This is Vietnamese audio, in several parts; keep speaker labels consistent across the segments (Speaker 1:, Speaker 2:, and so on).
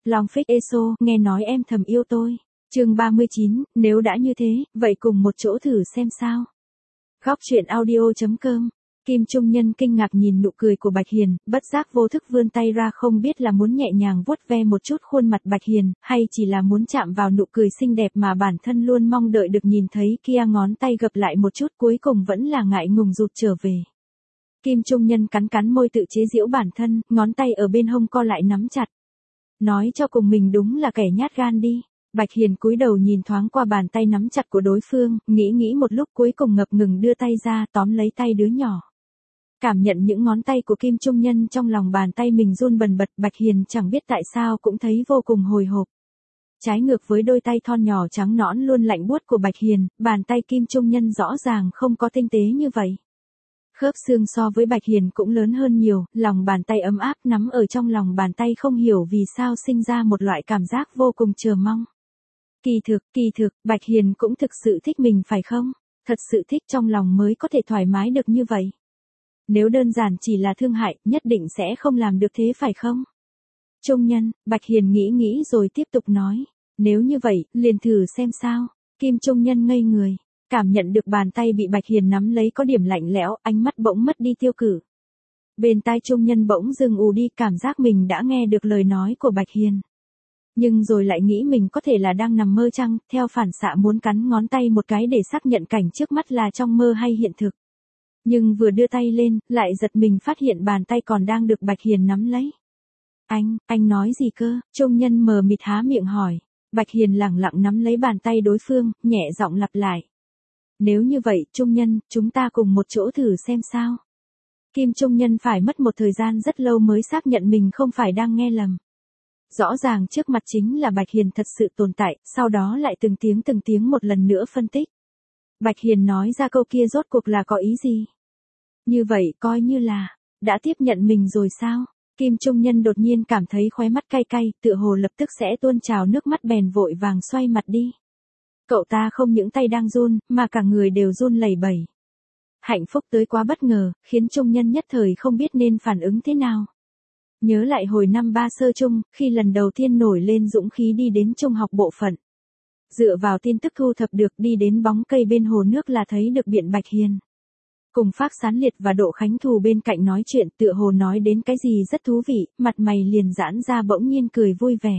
Speaker 1: Long Phích Eso, nghe nói em thầm yêu tôi. Chương 39, nếu đã như thế, vậy cùng một chỗ thử xem sao. Góc truyện audio.com. Kim Trung Nhân kinh ngạc nhìn nụ cười của Bạch Hiền, bất giác vô thức vươn tay ra, không biết là muốn nhẹ nhàng vuốt ve một chút khuôn mặt Bạch Hiền, hay chỉ là muốn chạm vào nụ cười xinh đẹp mà bản thân luôn mong đợi được nhìn thấy kia. Ngón tay gập lại một chút, cuối cùng vẫn là ngại ngùng rụt trở về. Kim Trung Nhân cắn cắn môi tự chế giễu bản thân, ngón tay ở bên hông co lại nắm chặt. Nói cho cùng mình đúng là kẻ nhát gan đi. Bạch Hiền cúi đầu nhìn thoáng qua bàn tay nắm chặt của đối phương, nghĩ một lúc cuối cùng ngập ngừng đưa tay ra tóm lấy tay đứa nhỏ. Cảm nhận những ngón tay của Kim Trung Nhân trong lòng bàn tay mình run bần bật, Bạch Hiền chẳng biết tại sao cũng thấy vô cùng hồi hộp. Trái ngược với đôi tay thon nhỏ trắng nõn luôn lạnh buốt của Bạch Hiền, bàn tay Kim Trung Nhân rõ ràng không có tinh tế như vậy. Khớp xương so với Bạch Hiền cũng lớn hơn nhiều, lòng bàn tay ấm áp nắm ở trong lòng bàn tay không hiểu vì sao sinh ra một loại cảm giác vô cùng chờ mong. Kỳ thực, Bạch Hiền cũng thực sự thích mình phải không? Thật sự thích trong lòng mới có thể thoải mái được như vậy. Nếu đơn giản chỉ là thương hại, nhất định sẽ không làm được thế phải không? Trung Nhân, Bạch Hiền nghĩ rồi tiếp tục nói. Nếu như vậy, liền thử xem sao. Kim Trung Nhân ngây người. Cảm nhận được bàn tay bị Bạch Hiền nắm lấy có điểm lạnh lẽo, ánh mắt bỗng mất đi tiêu cự. Bên tai Trung Nhân bỗng dừng ù đi, cảm giác mình đã nghe được lời nói của Bạch Hiền. Nhưng rồi lại nghĩ mình có thể là đang nằm mơ chăng, theo phản xạ muốn cắn ngón tay một cái để xác nhận cảnh trước mắt là trong mơ hay hiện thực. Nhưng vừa đưa tay lên, lại giật mình phát hiện bàn tay còn đang được Bạch Hiền nắm lấy. Anh nói gì cơ? Trung Nhân mờ mịt há miệng hỏi. Bạch Hiền lẳng lặng nắm lấy bàn tay đối phương, nhẹ giọng lặp lại. Nếu như vậy, Trung Nhân, chúng ta cùng một chỗ thử xem sao. Kim Trung Nhân phải mất một thời gian rất lâu mới xác nhận mình không phải đang nghe lầm. Rõ ràng trước mặt chính là Bạch Hiền thật sự tồn tại, sau đó lại từng tiếng một lần nữa phân tích. Bạch Hiền nói ra câu kia rốt cuộc là có ý gì? Như vậy coi như là, đã tiếp nhận mình rồi sao? Kim Trung Nhân đột nhiên cảm thấy khóe mắt cay cay, tựa hồ lập tức sẽ tuôn trào nước mắt bèn vội vàng xoay mặt đi. Cậu ta không những tay đang run, mà cả người đều run lẩy bẩy. Hạnh phúc tới quá bất ngờ, khiến Trung Nhân nhất thời không biết nên phản ứng thế nào. Nhớ lại hồi năm 3 sơ trung, khi lần đầu tiên nổi lên dũng khí đi đến trung học bộ phận. Dựa vào tin tức thu thập được đi đến bóng cây bên hồ nước là thấy được Biện Bạch Hiền. Cùng Phác Sán Liệt và Độ Khánh Thù bên cạnh nói chuyện, tựa hồ nói đến cái gì rất thú vị, mặt mày liền giãn ra bỗng nhiên cười vui vẻ.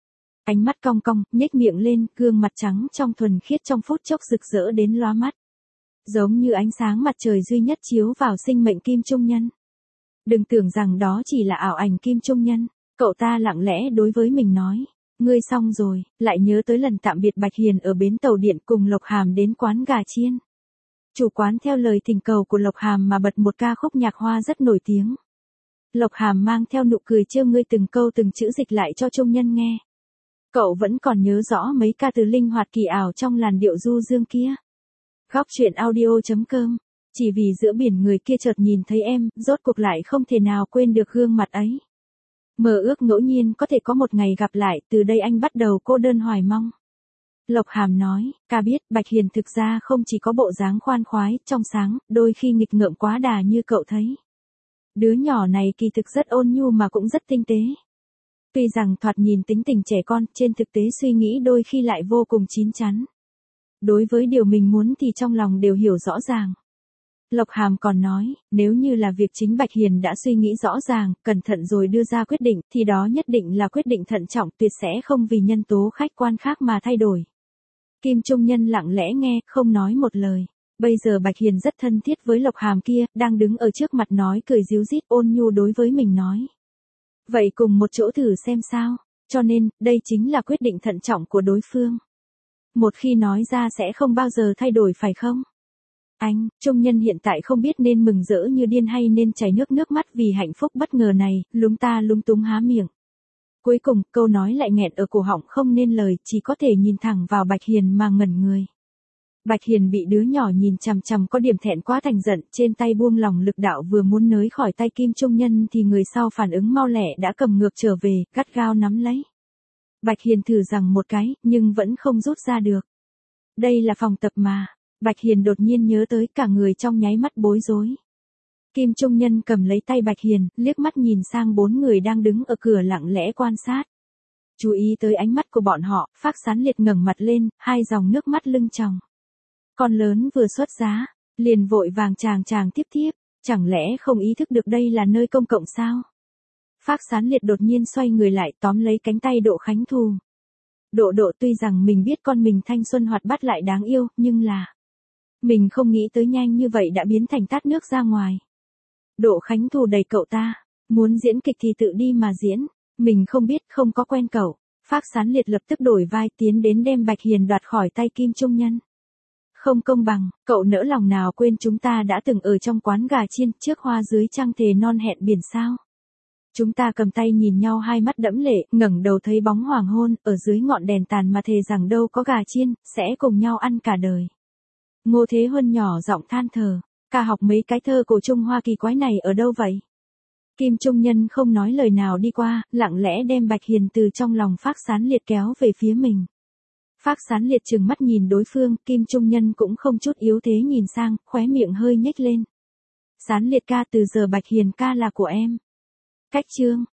Speaker 1: Ánh mắt cong cong, nhếch miệng lên, gương mặt trắng trong thuần khiết trong phút chốc rực rỡ đến lóa mắt. Giống như ánh sáng mặt trời duy nhất chiếu vào sinh mệnh Kim Trung Nhân. Đừng tưởng rằng đó chỉ là ảo ảnh Kim Trung Nhân, cậu ta lặng lẽ đối với mình nói. Ngươi xong rồi, lại nhớ tới lần tạm biệt Bạch Hiền ở bến tàu điện cùng Lộc Hàm đến quán gà chiên. Chủ quán theo lời thỉnh cầu của Lộc Hàm mà bật một ca khúc nhạc Hoa rất nổi tiếng. Lộc Hàm mang theo nụ cười trêu ngươi từng câu từng chữ dịch lại cho Trung Nhân nghe. Cậu vẫn còn nhớ rõ mấy ca từ linh hoạt kỳ ảo trong làn điệu du dương kia. Góc truyện audio.com. Chỉ vì giữa biển người kia chợt nhìn thấy em, rốt cuộc lại không thể nào quên được gương mặt ấy. Mơ ước ngẫu nhiên có thể có một ngày gặp lại, từ đây anh bắt đầu cô đơn hoài mong. Lộc Hàm nói, ca biết Bạch Hiền thực ra không chỉ có bộ dáng khoan khoái, trong sáng, đôi khi nghịch ngợm quá đà như cậu thấy. Đứa nhỏ này kỳ thực rất ôn nhu mà cũng rất tinh tế. Tuy rằng thoạt nhìn tính tình trẻ con, trên thực tế suy nghĩ đôi khi lại vô cùng chín chắn. Đối với điều mình muốn thì trong lòng đều hiểu rõ ràng. Lộc Hàm còn nói, nếu như là việc chính Bạch Hiền đã suy nghĩ rõ ràng, cẩn thận rồi đưa ra quyết định, thì đó nhất định là quyết định thận trọng, tuyệt sẽ không vì nhân tố khách quan khác mà thay đổi. Kim Trung Nhân lặng lẽ nghe, không nói một lời. Bây giờ Bạch Hiền rất thân thiết với Lộc Hàm kia, đang đứng ở trước mặt nói cười ríu rít ôn nhu đối với mình nói. Vậy cùng một chỗ thử xem sao, cho nên, đây chính là quyết định thận trọng của đối phương. Một khi nói ra sẽ không bao giờ thay đổi phải không? Anh, Trung Nhân hiện tại không biết nên mừng rỡ như điên hay nên chảy nước mắt vì hạnh phúc bất ngờ này, lúng túng há miệng. Cuối cùng, câu nói lại nghẹn ở cổ họng không nên lời, chỉ có thể nhìn thẳng vào Bạch Hiền mà ngẩn người. Bạch Hiền bị đứa nhỏ nhìn chằm chằm có điểm thẹn quá thành giận, trên tay buông lỏng lực đạo vừa muốn nới khỏi tay Kim Trung Nhân thì người sau phản ứng mau lẹ đã cầm ngược trở về, gắt gao nắm lấy. Bạch Hiền thử rằng một cái, nhưng vẫn không rút ra được. Đây là phòng tập mà. Bạch Hiền đột nhiên nhớ tới, cả người trong nháy mắt bối rối. Kim Trung Nhân cầm lấy tay Bạch Hiền, liếc mắt nhìn sang 4 người đang đứng ở cửa lặng lẽ quan sát. Chú ý tới ánh mắt của bọn họ, Phác Sán Liệt ngẩng mặt lên, hai dòng nước mắt lưng tròng. Con lớn vừa xuất giá, liền vội vàng chàng tiếp, chẳng lẽ không ý thức được đây là nơi công cộng sao? Phác Sán Liệt đột nhiên xoay người lại tóm lấy cánh tay Độ Khánh Thù. Độ tuy rằng mình biết con mình thanh xuân hoạt bát lại đáng yêu, nhưng là mình không nghĩ tới nhanh như vậy đã biến thành tát nước ra ngoài. Độ Khánh Thù đẩy cậu ta, muốn diễn kịch thì tự đi mà diễn, mình không biết, không có quen cậu. Phác Sán Liệt lập tức đổi vai tiến đến đem Bạch Hiền đoạt khỏi tay Kim Trung Nhân. Không công bằng, cậu nỡ lòng nào quên chúng ta đã từng ở trong quán gà chiên trước hoa dưới trăng thề non hẹn biển sao. Chúng ta cầm tay nhìn nhau hai mắt đẫm lệ, ngẩng đầu thấy bóng hoàng hôn, ở dưới ngọn đèn tàn mà thề rằng đâu có gà chiên, sẽ cùng nhau ăn cả đời. Ngô Thế Huân nhỏ giọng than thở, ca học mấy cái thơ cổ Trung Hoa kỳ quái này ở đâu vậy? Kim Trung Nhân không nói lời nào đi qua, lặng lẽ đem Bạch Hiền từ trong lòng Phác Sán Liệt kéo về phía mình. Phác Sán Liệt trừng mắt nhìn đối phương, Kim Trung Nhân cũng không chút yếu thế nhìn sang, khóe miệng hơi nhếch lên. Sán Liệt ca, từ giờ Bạch Hiền ca là của em. Cách chương